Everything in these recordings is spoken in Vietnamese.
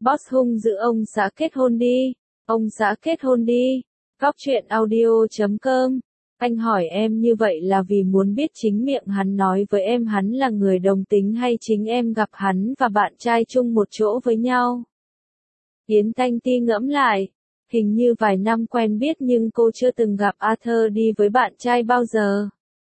Boss hung dữ ông xã kết hôn đi. Ông xã kết hôn đi. Góc truyện audio.com. Anh hỏi em như vậy là vì muốn biết chính miệng hắn nói với em hắn là người đồng tính hay chính em gặp hắn và bạn trai chung một chỗ với nhau. Yến Thanh Ti ngẫm lại. Hình như vài năm quen biết nhưng cô chưa từng gặp Arthur đi với bạn trai bao giờ.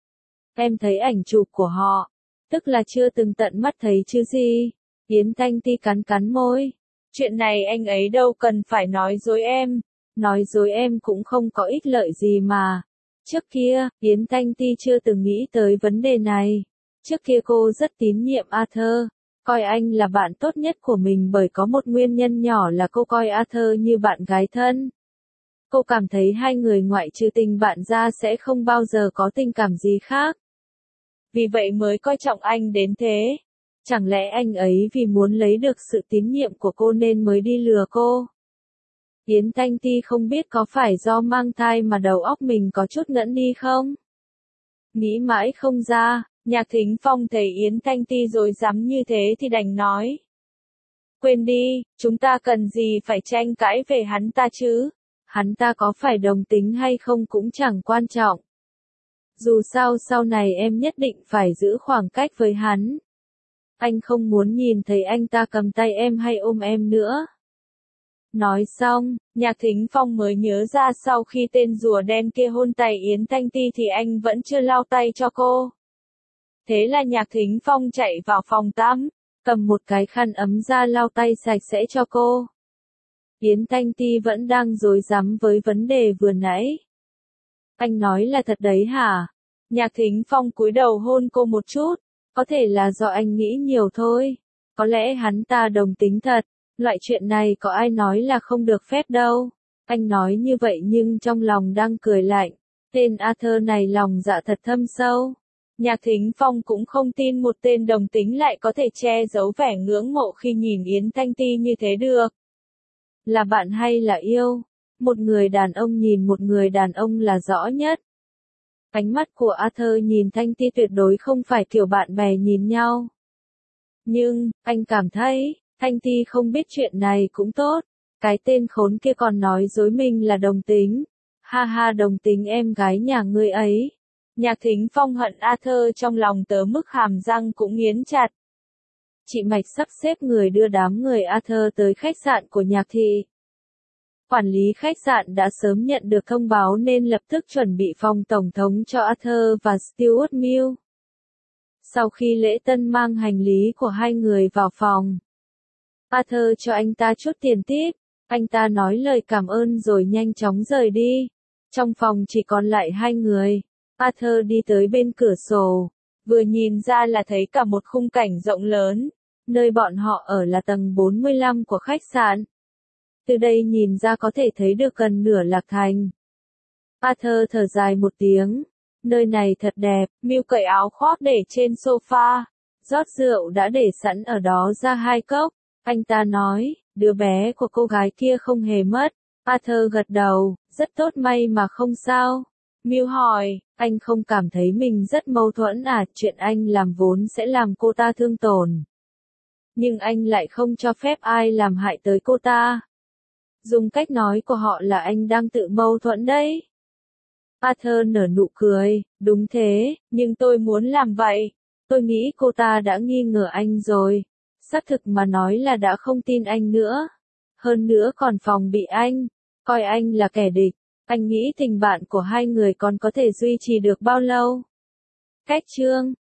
Em thấy ảnh chụp của họ. Tức là chưa từng tận mắt thấy chứ gì. Yến Thanh Ti cắn cắn môi. Chuyện này anh ấy đâu cần phải nói dối em. Nói dối em cũng không có ích lợi gì mà. Trước kia, Yến Thanh Ti chưa từng nghĩ tới vấn đề này. Trước kia cô rất tín nhiệm Arthur. Coi anh là bạn tốt nhất của mình bởi có một nguyên nhân nhỏ là cô coi Arthur như bạn gái thân. Cô cảm thấy hai người ngoại trừ tình bạn ra sẽ không bao giờ có tình cảm gì khác. Vì vậy mới coi trọng anh đến thế. Chẳng lẽ anh ấy vì muốn lấy được sự tín nhiệm của cô nên mới đi lừa cô? Yến Thanh Ti không biết có phải do mang thai mà đầu óc mình có chút ngẫn đi không? Nghĩ mãi không ra, Nhạc Thính Phong thấy Yến Thanh Ti rồi dám như thế thì đành nói. Quên đi, chúng ta cần gì phải tranh cãi về hắn ta chứ? Hắn ta có phải đồng tính hay không cũng chẳng quan trọng. Dù sao sau này em nhất định phải giữ khoảng cách với hắn. Anh không muốn nhìn thấy anh ta cầm tay em hay ôm em nữa. Nói xong, Nhạc Thính Phong mới nhớ ra sau khi tên rùa đen kia hôn tay Yến Thanh Ti thì anh vẫn chưa lau tay cho cô. Thế là Nhạc Thính Phong chạy vào phòng tắm, cầm một cái khăn ấm ra lau tay sạch sẽ cho cô. Yến Thanh Ti vẫn đang rối rắm với vấn đề vừa nãy. Anh nói là thật đấy hả? Nhạc Thính Phong cúi đầu hôn cô một chút. Có thể là do anh nghĩ nhiều thôi. Có lẽ hắn ta đồng tính thật. Loại chuyện này có ai nói là không được phép đâu. Anh nói như vậy nhưng trong lòng đang cười lạnh. Tên Arthur này lòng dạ thật thâm sâu. Nhạc Thính Phong cũng không tin một tên đồng tính lại có thể che giấu vẻ ngưỡng mộ khi nhìn Yến Thanh Ti như thế được. Là bạn hay là yêu? Một người đàn ông nhìn một người đàn ông là rõ nhất. Ánh mắt của Arthur nhìn Thanh Ti tuyệt đối không phải kiểu bạn bè nhìn nhau. Nhưng, anh cảm thấy, Thanh Ti không biết chuyện này cũng tốt. Cái tên khốn kia còn nói dối mình là đồng tính. Ha ha, đồng tính em gái nhà ngươi ấy. Nhạc Thính Phong hận Arthur trong lòng tới mức hàm răng cũng nghiến chặt. Chị Mạch sắp xếp người đưa đám người Arthur tới khách sạn của Nhạc Thị. Quản lý khách sạn đã sớm nhận được thông báo nên lập tức chuẩn bị phòng tổng thống cho Arthur và Stuart Mill. Sau khi lễ tân mang hành lý của hai người vào phòng, Arthur cho anh ta chút tiền tip, anh ta nói lời cảm ơn rồi nhanh chóng rời đi. Trong phòng chỉ còn lại hai người, Arthur đi tới bên cửa sổ, vừa nhìn ra là thấy cả một khung cảnh rộng lớn, nơi bọn họ ở là tầng 45 của khách sạn. Từ đây nhìn ra có thể thấy được gần nửa Lạc Thành. Arthur thở dài một tiếng. Nơi này thật đẹp. Mill cởi áo khoác để trên sofa. Rót rượu đã để sẵn ở đó ra hai cốc. Anh ta nói, đứa bé của cô gái kia không hề mất. Arthur gật đầu, rất tốt, may mà không sao. Mill hỏi, anh không cảm thấy mình rất mâu thuẫn à? Chuyện anh làm vốn sẽ làm cô ta thương tổn. Nhưng anh lại không cho phép ai làm hại tới cô ta. Dùng cách nói của họ là anh đang tự mâu thuẫn đấy. Arthur nở nụ cười, đúng thế, nhưng tôi muốn làm vậy. Tôi nghĩ cô ta đã nghi ngờ anh rồi. Xác thực mà nói là đã không tin anh nữa. Hơn nữa còn phòng bị anh, coi anh là kẻ địch. Anh nghĩ tình bạn của hai người còn có thể duy trì được bao lâu? Cách chương